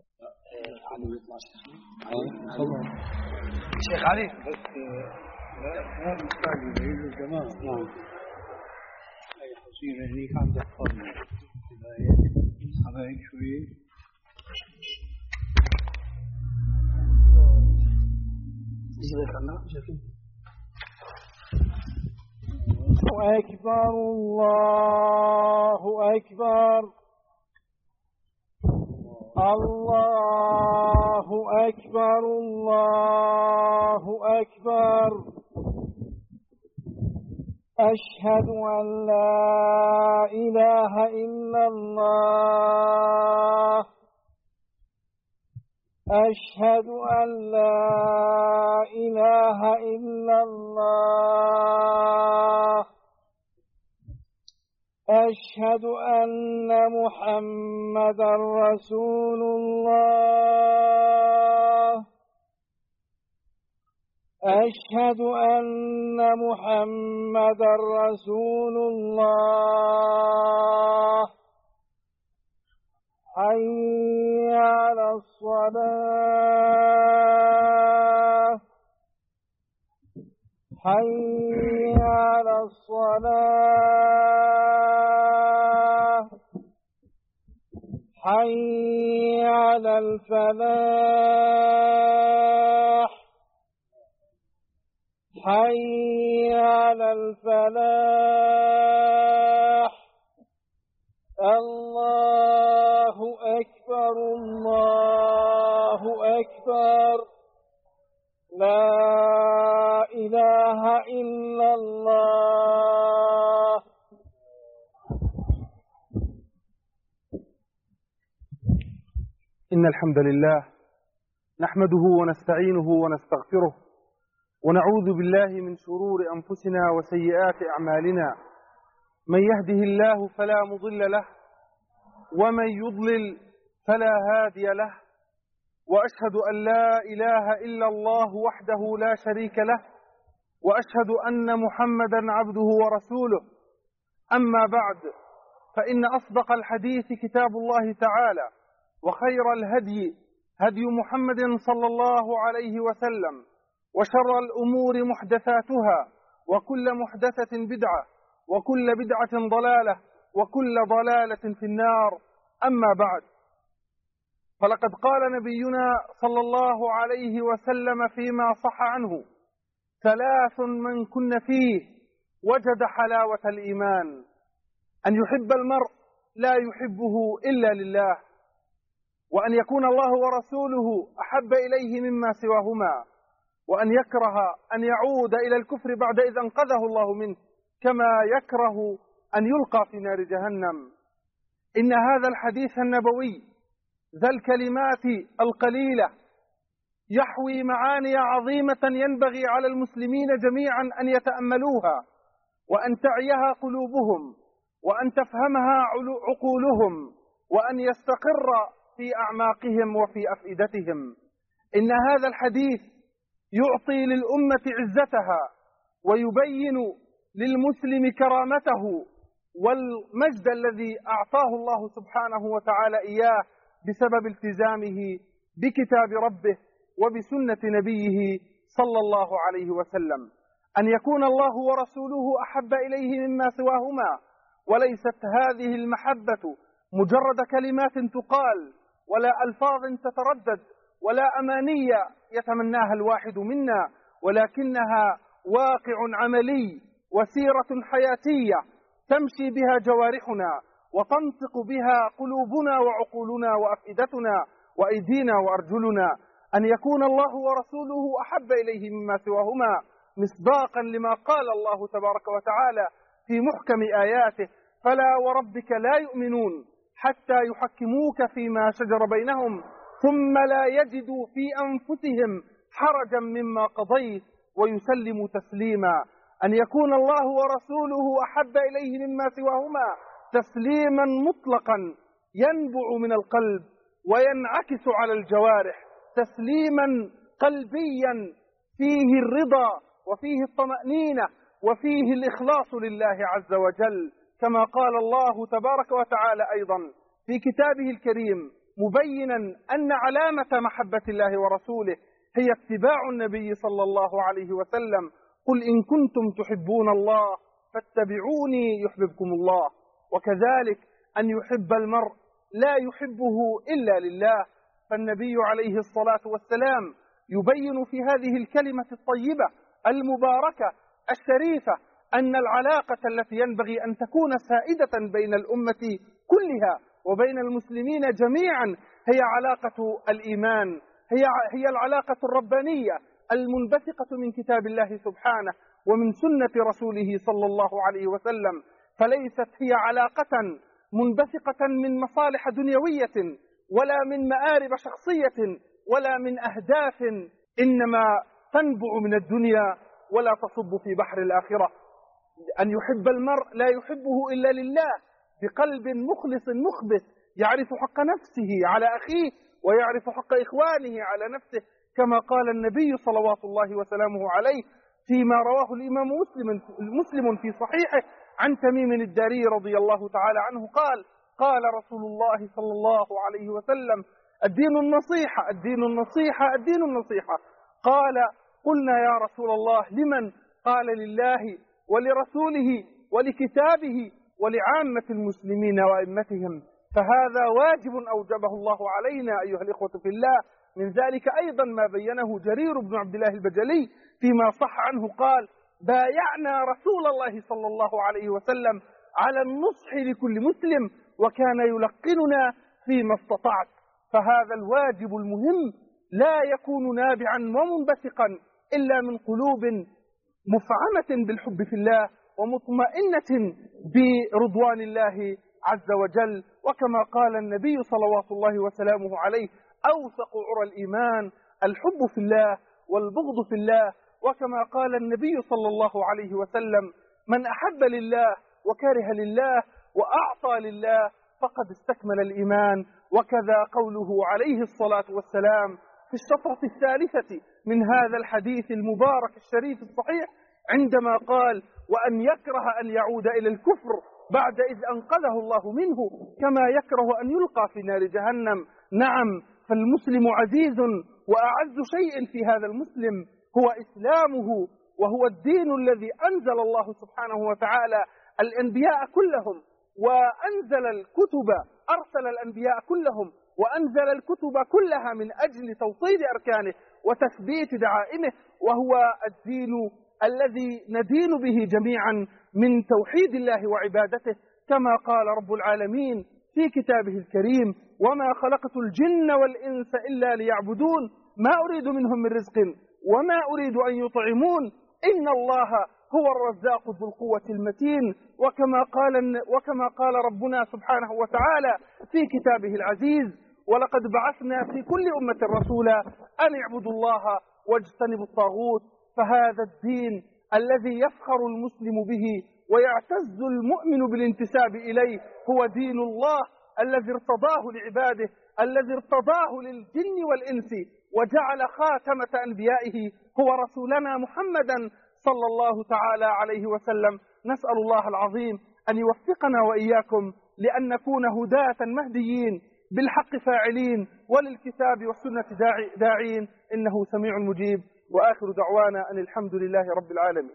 [SPEAKER 3] شيخ علي
[SPEAKER 1] بس لا مستعجل يا جماعه. نعم هي حصيله هنيك عم تحفظنا اسحبها هيك شوي.
[SPEAKER 3] يجي لك عنا شايفين
[SPEAKER 9] أكبر الله أكبر الله أكبر الله أكبر أشهد أن لا إله إلا الله أشهد أن لا إله إلا الله أشهد أن محمدا رسول الله أشهد أن محمدا رسول الله حي على الصلاة حي على الصلاة حي على الفلاح حي على الفلاح الله أكبر الله أكبر لا إله إلا الله.
[SPEAKER 10] إن الحمد لله نحمده ونستعينه ونستغفره ونعوذ بالله من شرور أنفسنا وسيئات أعمالنا. من يهده الله فلا مضل له ومن يضلل فلا هادي له، وأشهد أن لا إله إلا الله وحده لا شريك له، وأشهد أن محمدا عبده ورسوله. أما بعد، فإن أصدق الحديث كتاب الله تعالى، وخير الهدي هدي محمد صلى الله عليه وسلم، وشر الأمور محدثاتها، وكل محدثة بدعة، وكل بدعة ضلالة، وكل ضلالة في النار. أما بعد، فلقد قال نبينا صلى الله عليه وسلم فيما صح عنه: ثلاث من كن فيه وجد حلاوة الإيمان، أن يحب المرء لا يحبه إلا لله، وأن يكون الله ورسوله أحب إليه مما سواهما، وأن يكره أن يعود إلى الكفر بعد إذ أنقذه الله منه، كما يكره أن يلقى في نار جهنم. إن هذا الحديث النبوي ذا الكلمات القليلة يحوي معاني عظيمة ينبغي على المسلمين جميعا أن يتأملوها، وأن تعيها قلوبهم، وأن تفهمها عقولهم، وأن يستقر في أعماقهم وفي أفئدتهم. إن هذا الحديث يعطي للأمة عزتها، ويبين للمسلم كرامته والمجد الذي أعطاه الله سبحانه وتعالى إياه بسبب التزامه بكتاب ربه وبسنة نبيه صلى الله عليه وسلم. أن يكون الله ورسوله أحب إليه مما سواهما، وليست هذه المحبة مجرد كلمات تقال، ولا ألفاظ تتردد، ولا أمانية يتمناها الواحد منا، ولكنها واقع عملي وسيرة حياتية تمشي بها جوارحنا، وتنطق بها قلوبنا وعقولنا وأفئدتنا وأيدينا وأرجلنا. أن يكون الله ورسوله أحب إليه مما سواهما، مصداقا لما قال الله تبارك وتعالى في محكم آياته: فلا وربك لا يؤمنون حتى يحكموك فيما شجر بينهم ثم لا يجدوا في أنفسهم حرجا مما قضيت ويسلموا تسليما. أن يكون الله ورسوله أحب إليه مما سواهما تسليما مطلقا ينبع من القلب وينعكس على الجوارح، تسليما قلبيا فيه الرضا وفيه الطمأنينة وفيه الإخلاص لله عز وجل، كما قال الله تبارك وتعالى أيضا في كتابه الكريم مبينا أن علامة محبة الله ورسوله هي اتباع النبي صلى الله عليه وسلم: قل إن كنتم تحبون الله فاتبعوني يحببكم الله. وكذلك أن يحب المرء لا يحبه إلا لله، فالنبي عليه الصلاة والسلام يبين في هذه الكلمة الطيبة المباركة الشريفة أن العلاقة التي ينبغي أن تكون سائدة بين الأمة كلها وبين المسلمين جميعا هي علاقة الإيمان، هي هي العلاقة الربانية المنبثقة من كتاب الله سبحانه ومن سنة رسوله صلى الله عليه وسلم، فليست هي علاقة منبثقة من مصالح دنيوية ولا من مآرب شخصية ولا من أهداف إنما تنبع من الدنيا ولا تصب في بحر الآخرة. أن يحب المرء لا يحبه إلا لله بقلب مخلص مخبت يعرف حق نفسه على أخيه ويعرف حق إخوانه على نفسه، كما قال النبي صلوات الله وسلامه عليه فيما رواه الإمام مسلم مسلم في صحيحه عن تميم الداري رضي الله تعالى عنه قال: قال رسول الله صلى الله عليه وسلم: الدين النصيحة الدين النصيحة الدين النصيحة. قال: قلنا يا رسول الله لمن؟ قال: لله ولرسوله ولكتابه ولعامة المسلمين وأئمتهم. فهذا واجب أوجبه الله علينا أيها الإخوة في الله. من ذلك أيضا ما بينه جرير بن عبد الله البجلي فيما صح عنه قال: بايعنا رسول الله صلى الله عليه وسلم على النصح لكل مسلم وكان يلقننا فيما استطعت. فهذا الواجب المهم لا يكون نابعا ومنبثقا إلا من قلوب مفعمة بالحب في الله ومطمئنة برضوان الله عز وجل. وكما قال النبي صلوات الله وسلامه عليه: أوثق عرى الإيمان الحب في الله والبغض في الله. وكما قال النبي صلى الله عليه وسلم: من أحب لله وكره لله وأعطى لله فقد استكمل الإيمان. وكذا قوله عليه الصلاة والسلام في الشطرة الثالثة من هذا الحديث المبارك الشريف الصحيح عندما قال: وأن يكره أن يعود إلى الكفر بعد إذ أنقذه الله منه كما يكره أن يلقى في نار جهنم. نعم، فالمسلم عزيز، وأعز شيء في هذا المسلم هو إسلامه، وهو الدين الذي أنزل الله سبحانه وتعالى الأنبياء كلهم وأنزل الكتب، أرسل الأنبياء كلهم وأنزل الكتب كلها من أجل توطيد أركانه وتثبيت دعائمه، وهو الدين الذي ندين به جميعا من توحيد الله وعبادته، كما قال رب العالمين في كتابه الكريم: وما خلقت الجن والإنس إلا ليعبدون ما أريد منهم من رزق وما أريد أن يطعمون إن الله هو الرزاق ذو القوة المتين. وكما قال وكما قال ربنا سبحانه وتعالى في كتابه العزيز: ولقد بعثنا في كل أمة رسولا أن اعبدوا الله واجتنبوا الطاغوت. فهذا الدين الذي يفخر المسلم به ويعتز المؤمن بالانتساب إليه هو دين الله الذي ارتضاه لعباده، الذي ارتضاه للجن والإنس، وجعل خاتمة أنبيائه هو رسولنا محمدا صلى الله تعالى عليه وسلم. نسأل الله العظيم أن يوفقنا وإياكم لأن نكون هداة مهديين بالحق فاعلين وللكتاب والسنة داعين، إنه سميع مجيب. وآخر دعوانا أن الحمد لله رب العالمين.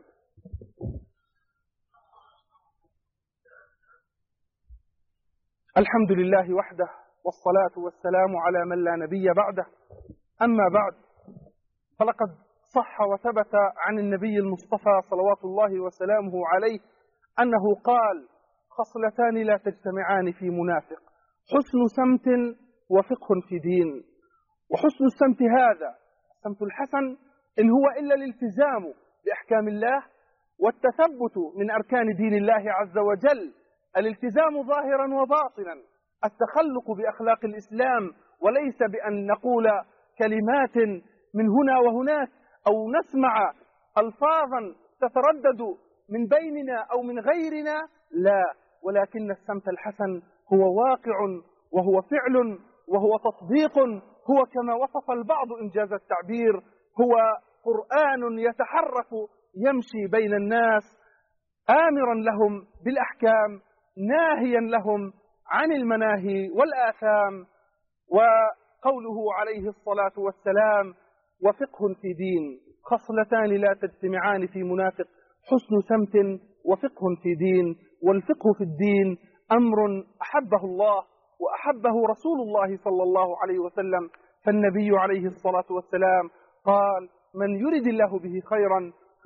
[SPEAKER 10] الحمد لله وحده، والصلاة والسلام على من لا نبي بعده. أما بعد، فلقد صح وثبت عن النبي المصطفى صلوات الله وسلامه عليه أنه قال: خصلتان لا تجتمعان في منافق: حسن سمت وفقه في دين. وحسن السمت هذا السمت الحسن إن هو إلا الالتزام بأحكام الله والتثبت من أركان دين الله عز وجل، الالتزام ظاهرا وباطنا، التخلق بأخلاق الإسلام، وليس بأن نقول كلمات من هنا وهناك أو نسمع ألفاظا تتردد من بيننا أو من غيرنا، لا، ولكن السمت الحسن هو واقع وهو فعل وهو تطبيق، هو كما وصف البعض إنجاز التعبير، هو قرآن يتحرك يمشي بين الناس آمرا لهم بالأحكام ناهيا لهم عن المناهي والآثام. وقوله عليه الصلاة والسلام: وفقه في دين. خصلتان لا تجتمعان في منافق: حسن سمت وفقه في دين. والفقه في الدين أمر أحبه الله وأحبه رسول الله صلى الله عليه وسلم، فالنبي عليه الصلاة والسلام قال: من يرد الله به خيرا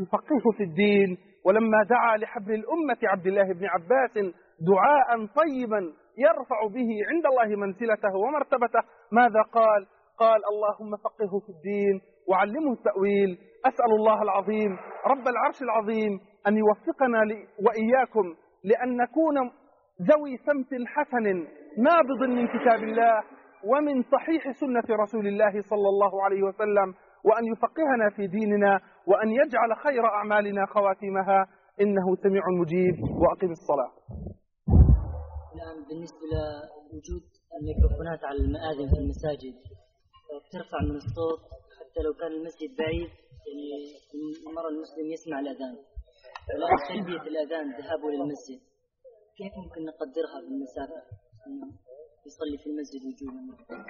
[SPEAKER 10] يفقهه في الدين. ولما دعا لحبر الأمة عبد الله بن عباس دعاء طيبا يرفع به عند الله منزلته ومرتبته، ماذا قال؟ قال اللهم فقهه في الدين وعلمه التأويل. أسأل الله العظيم رب العرش العظيم أن يوفقنا وإياكم لأن نكون ذوي سمت حسن نابض من كتاب الله ومن صحيح سنة رسول الله صلى الله عليه وسلم، وأن يفقهنا في ديننا، وأن يجعل خير أعمالنا خواتمها، إنه سميع مجيب. وأقم الصلاة.
[SPEAKER 11] الآن بالنسبة لوجود الميكروفونات على المآذن في المساجد بترفع من الصوت حتى لو كان المسجد بعيد، يعني المرة المسلم يسمع الأذان، والآن تلبية الأذان ذهابه للمسجد كيف ممكن نقدرها بالمسافة يصلي في المسجد وجوبا؟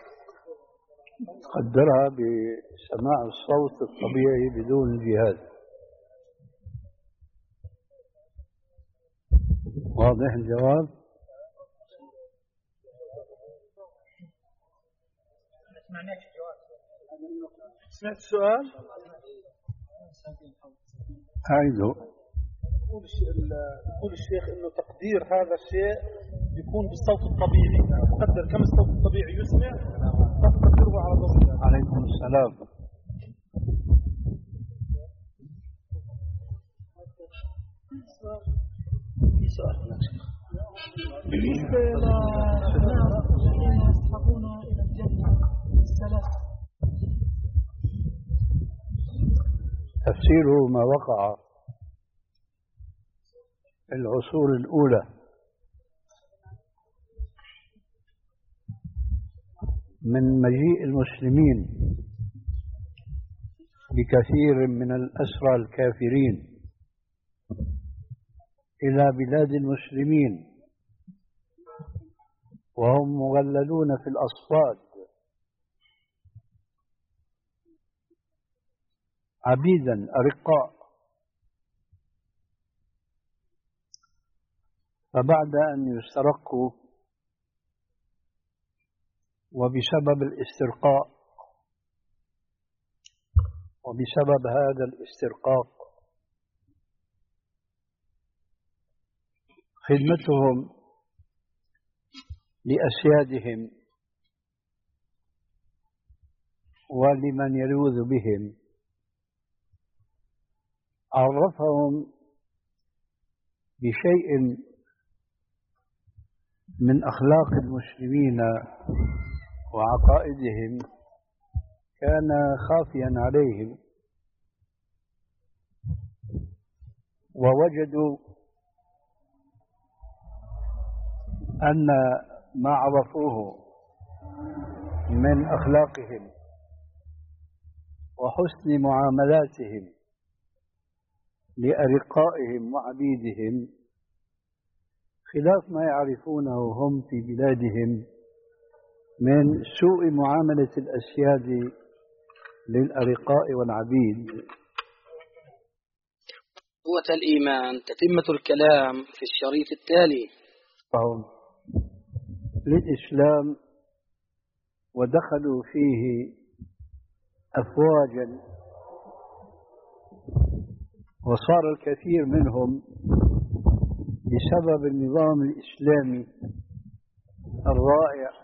[SPEAKER 1] قدرها بسماع الصوت الطبيعي بدون جهاز. واضح الجواب؟
[SPEAKER 2] سمعت السؤال؟
[SPEAKER 1] أعيده.
[SPEAKER 2] يقول الشيخ إنه تقدير هذا الشيء يكون بالصوت الطبيعي، تقدر كم الصوت الطبيعي يسمع تقدره على ضوء.
[SPEAKER 1] عليكم السلام.
[SPEAKER 6] بالنسبة للناس الذين يصحبون إلى الجنة الثلاث،
[SPEAKER 1] تفسيره ما وقع في العصور الأولى من مجيء المسلمين بكثير من الأسرى الكافرين إلى بلاد المسلمين وهم مغللون في الأصفاد عبيدا أرقاء، فبعد أن يسترقوا وبسبب الاسترقاء وبسبب هذا الاسترقاق خدمتهم لأسيادهم ولمن يلوذ بهم عرفهم بشيء من أخلاق المسلمين وعقائدهم كان خافيا عليهم، ووجدوا أن ما عرفوه من أخلاقهم وحسن معاملاتهم لأرقائهم وعبيدهم خلاف ما يعرفونه هم في بلادهم من سوء معاملة الأسياد للأرقاء والعبيد.
[SPEAKER 3] قوة الإيمان تتمة الكلام في الشريط التالي.
[SPEAKER 1] فهم للإسلام ودخلوا فيه أفواجا، وصار الكثير منهم بسبب النظام الإسلامي الرائع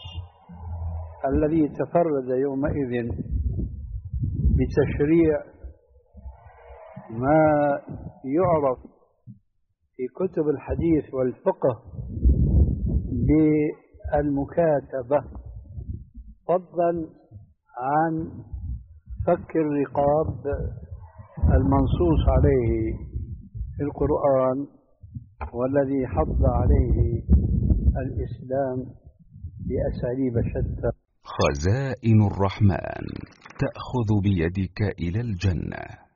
[SPEAKER 1] الذي تفرد يومئذ بتشريع ما يعرف في كتب الحديث والفقه بالمكاتبة، فضلا عن فك الرقاب المنصوص عليه في القرآن والذي حض عليه الإسلام بأساليب شتى.
[SPEAKER 12] خزائن الرحمن تأخذ بيدك إلى الجنة.